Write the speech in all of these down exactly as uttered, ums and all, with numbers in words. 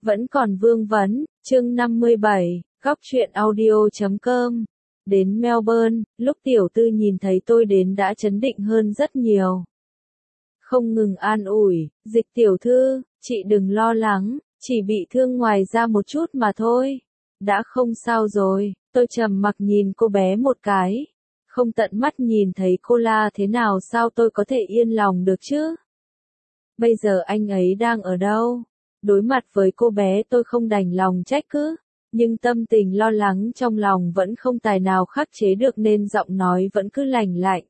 Vẫn còn vương vấn, chương năm mươi bảy, góc truyện audio chấm com. Đến Melbourne, lúc tiểu tư nhìn thấy tôi đến đã chấn định hơn rất nhiều. Không ngừng an ủi, Dịch tiểu thư, chị đừng lo lắng, chỉ bị thương ngoài da một chút mà thôi. Đã không sao rồi, tôi trầm mặc nhìn cô bé một cái. Không tận mắt nhìn thấy cô la thế nào sao tôi có thể yên lòng được chứ? Bây giờ anh ấy đang ở đâu? Đối mặt với cô bé tôi không đành lòng trách cứ, nhưng tâm tình lo lắng trong lòng vẫn không tài nào khắc chế được nên giọng nói vẫn cứ lành lạnh.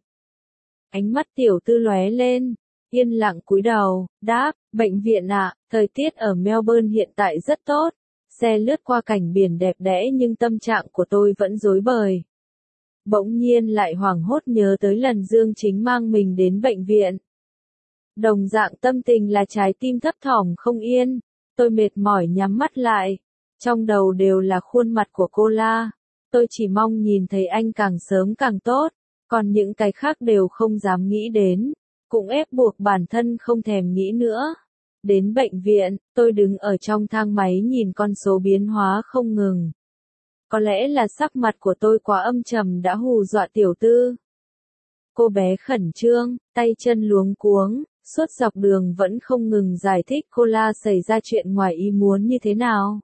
Ánh mắt tiểu tư lóe lên, yên lặng cúi đầu, đáp, bệnh viện ạ, thời tiết ở Melbourne hiện tại rất tốt, xe lướt qua cảnh biển đẹp đẽ nhưng tâm trạng của tôi vẫn rối bời. Bỗng nhiên lại hoảng hốt nhớ tới lần Dương Chính mang mình đến bệnh viện. Đồng dạng tâm tình là trái tim thấp thỏm không yên, tôi mệt mỏi nhắm mắt lại, trong đầu đều là khuôn mặt của cô la, tôi chỉ mong nhìn thấy anh càng sớm càng tốt, còn những cái khác đều không dám nghĩ đến, cũng ép buộc bản thân không thèm nghĩ nữa. Đến bệnh viện, tôi đứng ở trong thang máy nhìn con số biến hóa không ngừng. Có lẽ là sắc mặt của tôi quá âm trầm đã hù dọa tiểu tư. Cô bé khẩn trương, tay chân luống cuống, suốt dọc đường vẫn không ngừng giải thích cô la xảy ra chuyện ngoài ý muốn như thế nào.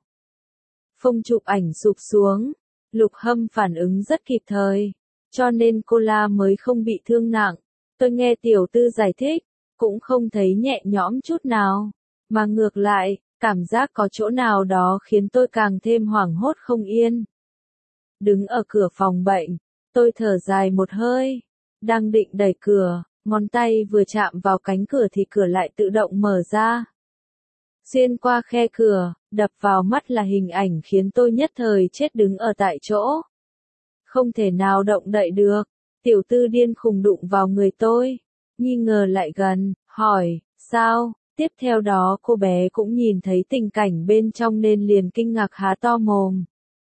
Phông chụp ảnh sụp xuống, Lục Hâm phản ứng rất kịp thời, cho nên cô la mới không bị thương nặng. Tôi nghe tiểu tư giải thích, cũng không thấy nhẹ nhõm chút nào, mà ngược lại, cảm giác có chỗ nào đó khiến tôi càng thêm hoảng hốt không yên. Đứng ở cửa phòng bệnh, tôi thở dài một hơi, đang định đẩy cửa, ngón tay vừa chạm vào cánh cửa thì cửa lại tự động mở ra. Xuyên qua khe cửa, đập vào mắt là hình ảnh khiến tôi nhất thời chết đứng ở tại chỗ. Không thể nào động đậy được, tiểu tư điên khùng đụng vào người tôi, nghi ngờ lại gần, hỏi, sao? Tiếp theo đó cô bé cũng nhìn thấy tình cảnh bên trong nên liền kinh ngạc há to mồm.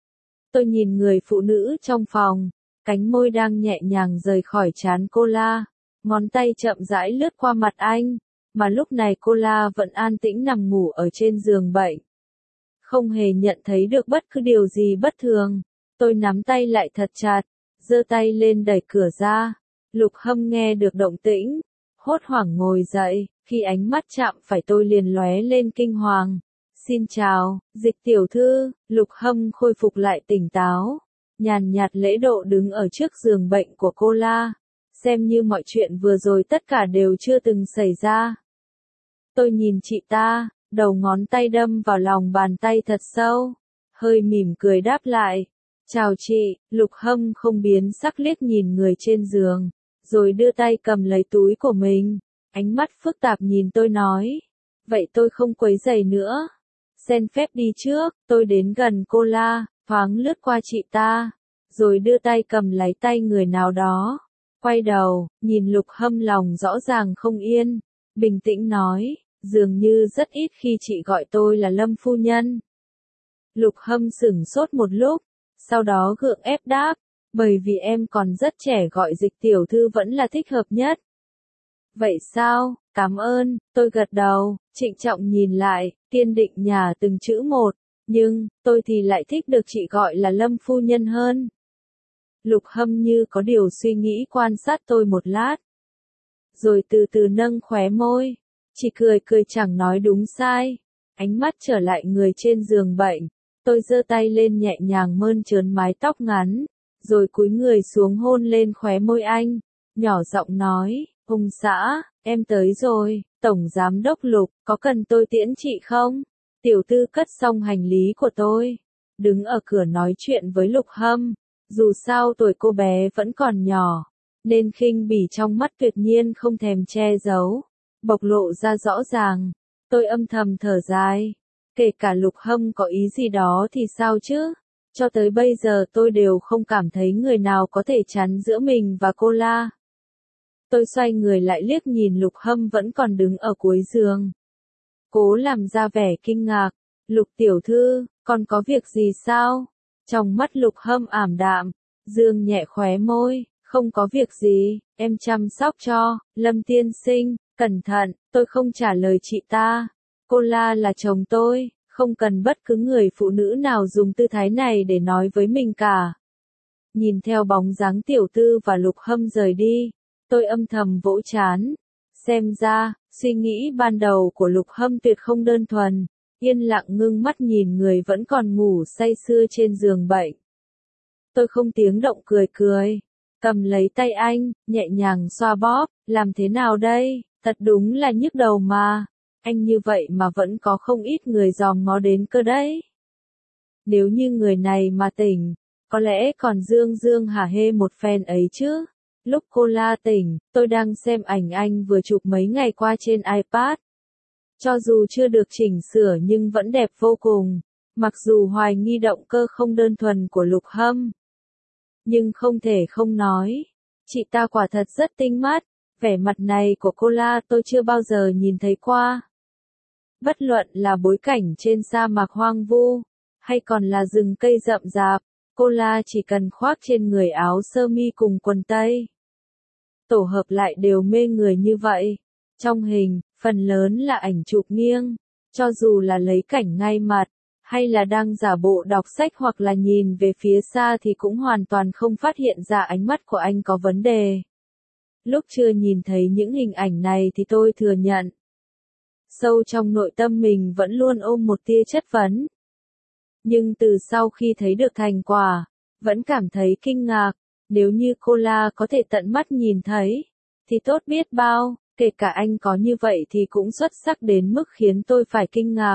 Tôi nhìn người phụ nữ trong phòng, cánh môi đang nhẹ nhàng rời khỏi trán cô la, ngón tay chậm rãi lướt qua mặt anh, mà lúc này cô la vẫn an tĩnh nằm ngủ ở trên giường bệnh. Không hề nhận thấy được bất cứ điều gì bất thường, tôi nắm tay lại thật chặt, giơ tay lên đẩy cửa ra. Lục Hâm nghe được động tĩnh, hốt hoảng ngồi dậy, khi ánh mắt chạm phải tôi liền lóe lên kinh hoàng. Xin chào, Dịch tiểu thư. Lục Hâm khôi phục lại tỉnh táo, nhàn nhạt lễ độ đứng ở trước giường bệnh của cô la, xem như mọi chuyện vừa rồi tất cả đều chưa từng xảy ra. Tôi nhìn chị ta, đầu ngón tay đâm vào lòng bàn tay thật sâu, hơi mỉm cười đáp lại. Chào chị. Lục Hâm không biến sắc liếc nhìn người trên giường, rồi đưa tay cầm lấy túi của mình, ánh mắt phức tạp nhìn tôi nói. Vậy tôi không quấy rầy nữa. Xin phép đi trước. Tôi đến gần cô la, thoáng lướt qua chị ta, rồi đưa tay cầm lấy tay người nào đó. Quay đầu, nhìn Lục Hâm lòng rõ ràng không yên, bình tĩnh nói, dường như rất ít khi chị gọi tôi là Lâm phu nhân. Lục Hâm sửng sốt một lúc, sau đó gượng ép đáp, bởi vì em còn rất trẻ gọi Dịch tiểu thư vẫn là thích hợp nhất. Vậy sao, cảm ơn, tôi gật đầu, trịnh trọng nhìn lại, kiên định nhả từng chữ một, nhưng, tôi thì lại thích được chị gọi là Lâm phu nhân hơn. Lục Hâm như có điều suy nghĩ quan sát tôi một lát, rồi từ từ nâng khóe môi, chỉ cười cười chẳng nói đúng sai, ánh mắt trở lại người trên giường bệnh, tôi giơ tay lên nhẹ nhàng mơn trớn mái tóc ngắn, rồi cúi người xuống hôn lên khóe môi anh, nhỏ giọng nói, Hùng xã, em tới rồi, Tổng Giám đốc Lục, có cần tôi tiễn chị không? Tiểu tư cất xong hành lý của tôi, đứng ở cửa nói chuyện với Lục Hâm, dù sao tuổi cô bé vẫn còn nhỏ, nên khinh bỉ trong mắt tuyệt nhiên không thèm che giấu, bộc lộ ra rõ ràng. Tôi âm thầm thở dài, kể cả Lục Hâm có ý gì đó thì sao chứ? Cho tới bây giờ tôi đều không cảm thấy người nào có thể chắn giữa mình và cô la. Tôi xoay người lại liếc nhìn Lục Hâm vẫn còn đứng ở cuối giường, cố làm ra vẻ kinh ngạc. Lục tiểu thư, còn có việc gì sao? Trong mắt Lục Hâm ảm đạm, dương nhẹ khóe môi, không có việc gì, em chăm sóc cho, Lâm tiên sinh, cẩn thận. Tôi không trả lời chị ta, cô la là chồng tôi, Không cần bất cứ người phụ nữ nào dùng tư thái này để nói với mình cả. Nhìn theo bóng dáng tiểu tư và Lục Hâm rời đi, tôi âm thầm vỗ trán. Xem ra, suy nghĩ ban đầu của Lục Hâm tuyệt không đơn thuần, yên lặng ngưng mắt nhìn người vẫn còn ngủ say sưa trên giường bệnh. Tôi không tiếng động cười cười, cầm lấy tay anh, nhẹ nhàng xoa bóp, làm thế nào đây, thật đúng là nhức đầu mà, anh như vậy mà vẫn có không ít người dòm ngó đến cơ đấy. Nếu như người này mà tỉnh, có lẽ còn dương dương hả hê một phen ấy chứ. Lúc cô La tỉnh, tôi đang xem ảnh anh vừa chụp mấy ngày qua trên iPad. Cho dù chưa được chỉnh sửa nhưng vẫn đẹp vô cùng, mặc dù hoài nghi động cơ không đơn thuần của Lục Hâm. Nhưng không thể không nói, chị ta quả thật rất tinh mắt, vẻ mặt này của cô La tôi chưa bao giờ nhìn thấy qua. Bất luận là bối cảnh trên sa mạc hoang vu, hay còn là rừng cây rậm rạp, cô La chỉ cần khoác trên người áo sơ mi cùng quần tây. Tổ hợp lại đều mê người như vậy. Trong hình, phần lớn là ảnh chụp nghiêng, cho dù là lấy cảnh ngay mặt, hay là đang giả bộ đọc sách hoặc là nhìn về phía xa thì cũng hoàn toàn không phát hiện ra ánh mắt của anh có vấn đề. Lúc chưa nhìn thấy những hình ảnh này thì tôi thừa nhận. Sâu trong nội tâm mình vẫn luôn ôm một tia chất vấn. Nhưng từ sau khi thấy được thành quả, vẫn cảm thấy kinh ngạc, nếu như cô La có thể tận mắt nhìn thấy, thì tốt biết bao, kể cả anh có như vậy thì cũng xuất sắc đến mức khiến tôi phải kinh ngạc.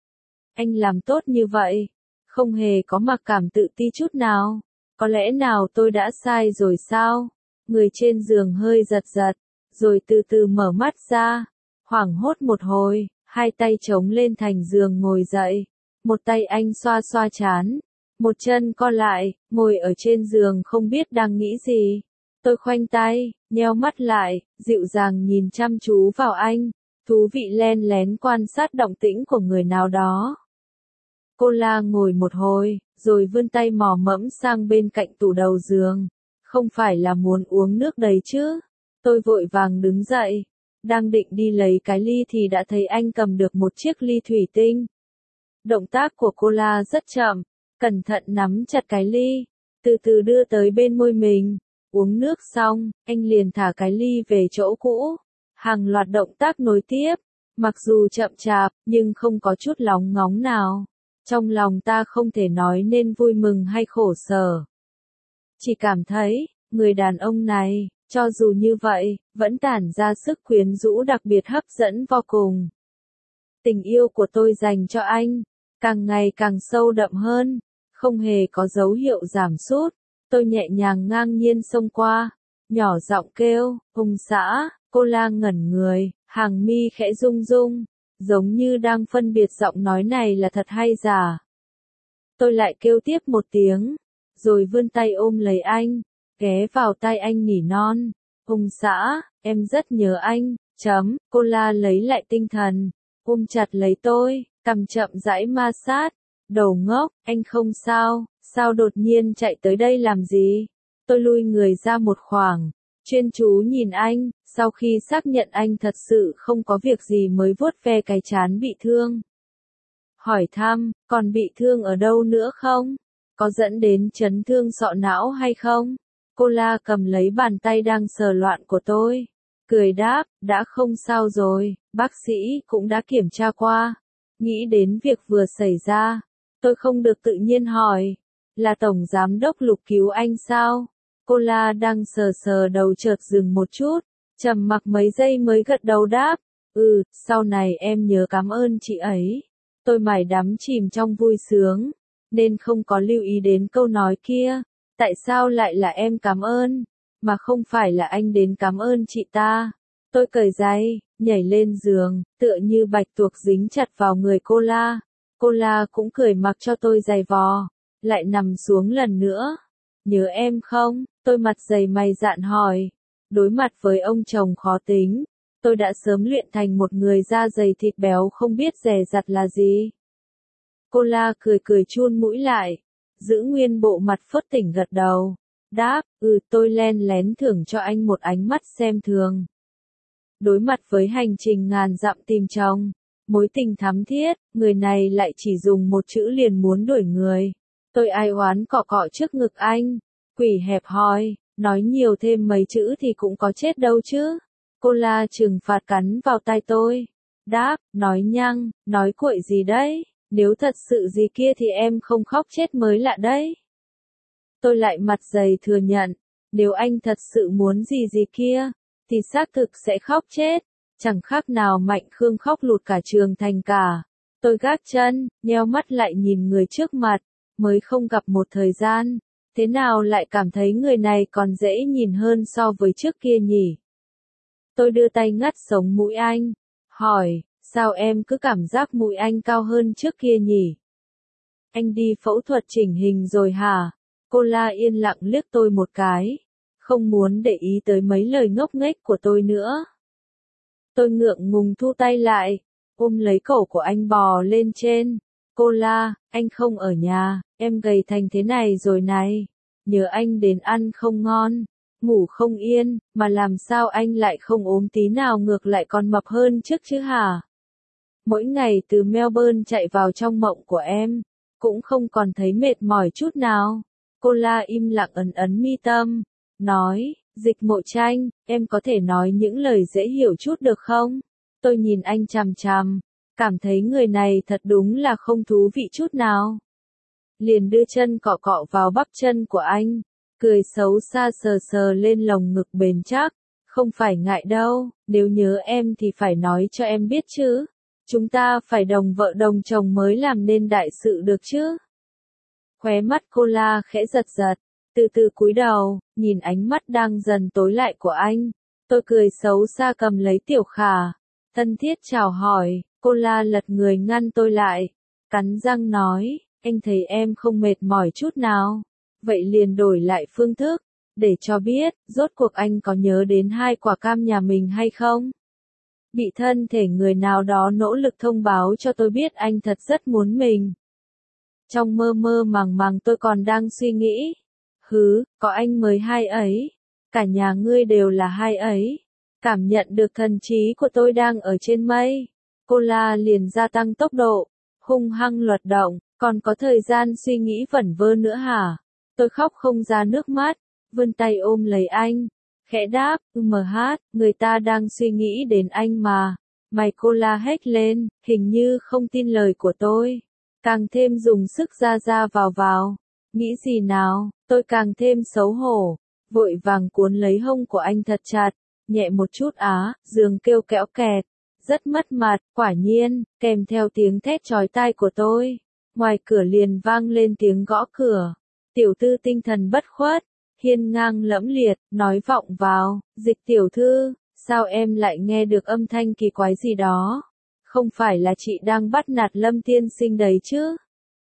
Anh làm tốt như vậy, không hề có mặc cảm tự ti chút nào, có lẽ nào tôi đã sai rồi sao? Người trên giường hơi giật giật, rồi từ từ mở mắt ra, hoảng hốt một hồi, hai tay chống lên thành giường ngồi dậy, một tay anh xoa xoa trán, một chân co lại, ngồi ở trên giường không biết đang nghĩ gì. Tôi khoanh tay, nheo mắt lại, dịu dàng nhìn chăm chú vào anh, thú vị len lén quan sát động tĩnh của người nào đó. Cô La ngồi một hồi, rồi vươn tay mò mẫm sang bên cạnh tủ đầu giường. Không phải là muốn uống nước đấy chứ? Tôi vội vàng đứng dậy, đang định đi lấy cái ly thì đã thấy anh cầm được một chiếc ly thủy tinh. Động tác của cô La rất chậm, cẩn thận nắm chặt cái ly, từ từ đưa tới bên môi mình. Uống nước xong, anh liền thả cái ly về chỗ cũ. Hàng loạt động tác nối tiếp, mặc dù chậm chạp, nhưng không có chút lóng ngóng nào. Trong lòng ta không thể nói nên vui mừng hay khổ sở. Chỉ cảm thấy, người đàn ông này, cho dù như vậy, vẫn tản ra sức quyến rũ đặc biệt hấp dẫn vô cùng. Tình yêu của tôi dành cho anh, càng ngày càng sâu đậm hơn, không hề có dấu hiệu giảm sút. Tôi nhẹ nhàng ngang nhiên xông qua, nhỏ giọng kêu, Hùng xã, cô La ngẩn người, hàng mi khẽ rung rung, giống như đang phân biệt giọng nói này là thật hay giả. Tôi lại kêu tiếp một tiếng, rồi vươn tay ôm lấy anh, ghé vào tai anh nỉ non, Hùng xã, em rất nhớ anh, chấm, cô La lấy lại tinh thần, ôm chặt lấy tôi, cằm chậm rãi ma sát, đầu ngốc, anh không sao. Sao đột nhiên chạy tới đây làm gì? Tôi lui người ra một khoảng, chuyên chú nhìn anh, sau khi xác nhận anh thật sự không có việc gì mới vuốt ve cái trán bị thương. Hỏi thăm, còn bị thương ở đâu nữa không? Có dẫn đến chấn thương sọ não hay không? Cô La cầm lấy bàn tay đang sờ loạn của tôi, cười đáp, đã không sao rồi, bác sĩ cũng đã kiểm tra qua. Nghĩ đến việc vừa xảy ra, tôi không được tự nhiên hỏi. Là Tổng Giám đốc Lục cứu anh sao? Cô La đang sờ sờ đầu chợt dừng một chút, trầm mặc mấy giây mới gật đầu đáp. Ừ, sau này em nhớ cảm ơn chị ấy. Tôi mải đắm chìm trong vui sướng, nên không có lưu ý đến câu nói kia. Tại sao lại là em cảm ơn, mà không phải là anh đến cảm ơn chị ta? Tôi cởi giày, nhảy lên giường, tựa như bạch tuộc dính chặt vào người cô La. Cô La cũng cười mặc cho tôi giày vò. Lại nằm xuống lần nữa. Nhớ em không? Tôi mặt dày mày dạn hỏi. Đối mặt với ông chồng khó tính, tôi đã sớm luyện thành một người da dày thịt béo không biết dè dặt là gì. Cô La cười cười chun mũi lại, giữ nguyên bộ mặt phớt tỉnh gật đầu. Đáp, ừ tôi len lén thưởng cho anh một ánh mắt xem thường. Đối mặt với hành trình ngàn dặm tìm chồng, Mối tình thắm thiết, người này lại chỉ dùng một chữ liền muốn đuổi người. Tôi ai oán cọ cọ trước ngực anh. Quỷ hẹp hòi, nói nhiều thêm mấy chữ thì cũng có chết đâu chứ. Cô la trừng phạt cắn vào tai tôi. Đáp, nói nhăng, nói cuội gì đấy, nếu thật sự gì kia thì em không khóc chết mới lạ đấy. Tôi lại mặt dày thừa nhận, nếu anh thật sự muốn gì gì kia, thì xác thực sẽ khóc chết, chẳng khác nào Mạnh Khương khóc lụt cả trường thành cả. Tôi gác chân, nheo mắt lại nhìn người trước mặt, mới không gặp một thời gian, thế nào lại cảm thấy người này còn dễ nhìn hơn so với trước kia nhỉ? Tôi đưa tay ngắt sống mũi anh, hỏi, sao em cứ cảm giác mũi anh cao hơn trước kia nhỉ? Anh đi phẫu thuật chỉnh hình rồi hả? Cô la yên lặng liếc tôi một cái, không muốn để ý tới mấy lời ngốc nghếch của tôi nữa. Tôi ngượng ngùng thu tay lại, ôm lấy cổ của anh bò lên trên. Cô la, anh không ở nhà, em gầy thành thế này rồi này. Nhớ anh đến ăn không ngon, ngủ không yên, mà làm sao anh lại không ốm tí nào ngược lại còn mập hơn trước chứ hả? Mỗi ngày từ Melbourne chạy vào trong mộng của em, cũng không còn thấy mệt mỏi chút nào. Cô la im lặng ấn ấn mi tâm, nói, Dịch Mộ Tranh, em có thể nói những lời dễ hiểu chút được không? Tôi nhìn anh chằm chằm, cảm thấy người này thật đúng là không thú vị chút nào. Liền đưa chân cọ cọ vào bắp chân của anh, cười xấu xa sờ sờ lên lồng ngực bền chắc. Không phải ngại đâu, nếu nhớ em thì phải nói cho em biết chứ. Chúng ta phải đồng vợ đồng chồng mới làm nên đại sự được chứ. Khóe mắt cô la khẽ giật giật, từ từ cúi đầu, nhìn ánh mắt đang dần tối lại của anh. Tôi cười xấu xa cầm lấy Tiểu Khả, thân thiết chào hỏi. Cô la lật người ngăn tôi lại, cắn răng nói, anh thấy em không mệt mỏi chút nào. Vậy liền đổi lại phương thức, để cho biết, rốt cuộc anh có nhớ đến hai quả cam nhà mình hay không? Bị thân thể người nào đó nỗ lực thông báo cho tôi biết anh thật rất muốn mình. Trong mơ mơ màng màng tôi còn đang suy nghĩ, hứ, có anh mới hai ấy, cả nhà ngươi đều là hai ấy. Cảm nhận được thần trí của tôi đang ở trên mây, cô la liền gia tăng tốc độ, hung hăng luật động, còn có thời gian suy nghĩ vẩn vơ nữa hả? Tôi khóc không ra nước mắt, vươn tay ôm lấy anh, khẽ đáp, mờ hát, người ta đang suy nghĩ đến anh mà. Mày cô la hét lên, hình như không tin lời của tôi, càng thêm dùng sức ra ra vào vào. Nghĩ gì nào, tôi càng thêm xấu hổ, vội vàng cuốn lấy hông của anh thật chặt, nhẹ một chút á, giường kêu kẽo kẹt, rất mất mặt, quả nhiên, kèm theo tiếng thét chói tai của tôi. Ngoài cửa liền vang lên tiếng gõ cửa, tiểu thư tinh thần bất khuất, hiên ngang lẫm liệt, nói vọng vào, Dịch tiểu thư, sao em lại nghe được âm thanh kỳ quái gì đó? Không phải là chị đang bắt nạt Lâm tiên sinh đấy chứ?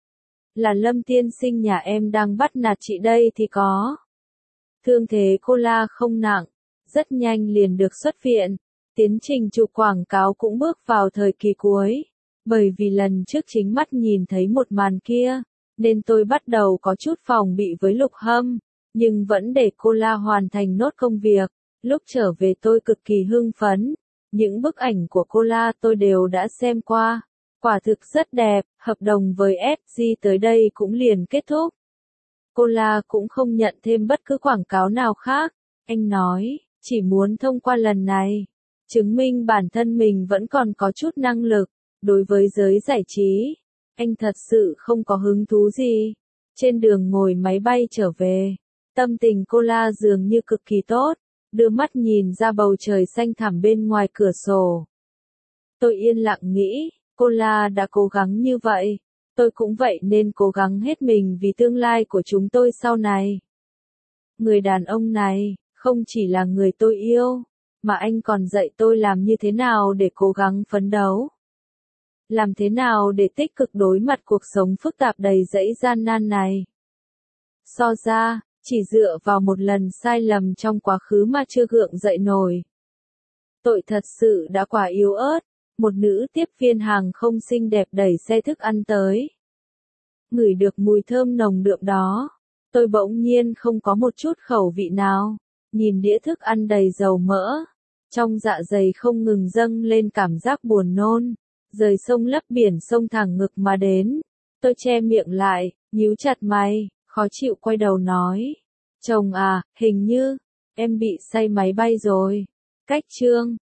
Là Lâm tiên sinh nhà em đang bắt nạt chị đây thì có. Thương thế cô la không nặng, rất nhanh liền được xuất viện. Tiến trình chụp quảng cáo cũng bước vào thời kỳ cuối. Bởi vì lần trước chính mắt nhìn thấy một màn kia, nên tôi bắt đầu có chút phòng bị với Lục Hâm, nhưng vẫn để cô la hoàn thành nốt công việc. Lúc trở về tôi cực kỳ hưng phấn. Những bức ảnh của cô la tôi đều đã xem qua. Quả thực rất đẹp, hợp đồng với ép giê tới đây cũng liền kết thúc. Cô la cũng không nhận thêm bất cứ quảng cáo nào khác. Anh nói, chỉ muốn thông qua lần này, chứng minh bản thân mình vẫn còn có chút năng lực. Đối với giới giải trí, anh thật sự không có hứng thú gì. Trên đường ngồi máy bay trở về, tâm tình cô la dường như cực kỳ tốt, đưa mắt nhìn ra bầu trời xanh thẳm bên ngoài cửa sổ. Tôi yên lặng nghĩ, cô la đã cố gắng như vậy, tôi cũng vậy nên cố gắng hết mình vì tương lai của chúng tôi sau này. Người đàn ông này, không chỉ là người tôi yêu, mà anh còn dạy tôi làm như thế nào để cố gắng phấn đấu. Làm thế nào để tích cực đối mặt cuộc sống phức tạp đầy dẫy gian nan này. So ra, chỉ dựa vào một lần sai lầm trong quá khứ mà chưa gượng dậy nổi. Tội thật sự đã quá yếu ớt. Một nữ tiếp viên hàng không xinh đẹp đẩy xe thức ăn tới. Ngửi được mùi thơm nồng đượm đó, tôi bỗng nhiên không có một chút khẩu vị nào. Nhìn đĩa thức ăn đầy dầu mỡ, trong dạ dày không ngừng dâng lên cảm giác buồn nôn. rời sông lấp biển sông thẳng ngực mà đến. Tôi che miệng lại, nhíu chặt mày, khó chịu quay đầu nói. Chồng à, hình như, em bị say máy bay rồi. Cách Trương,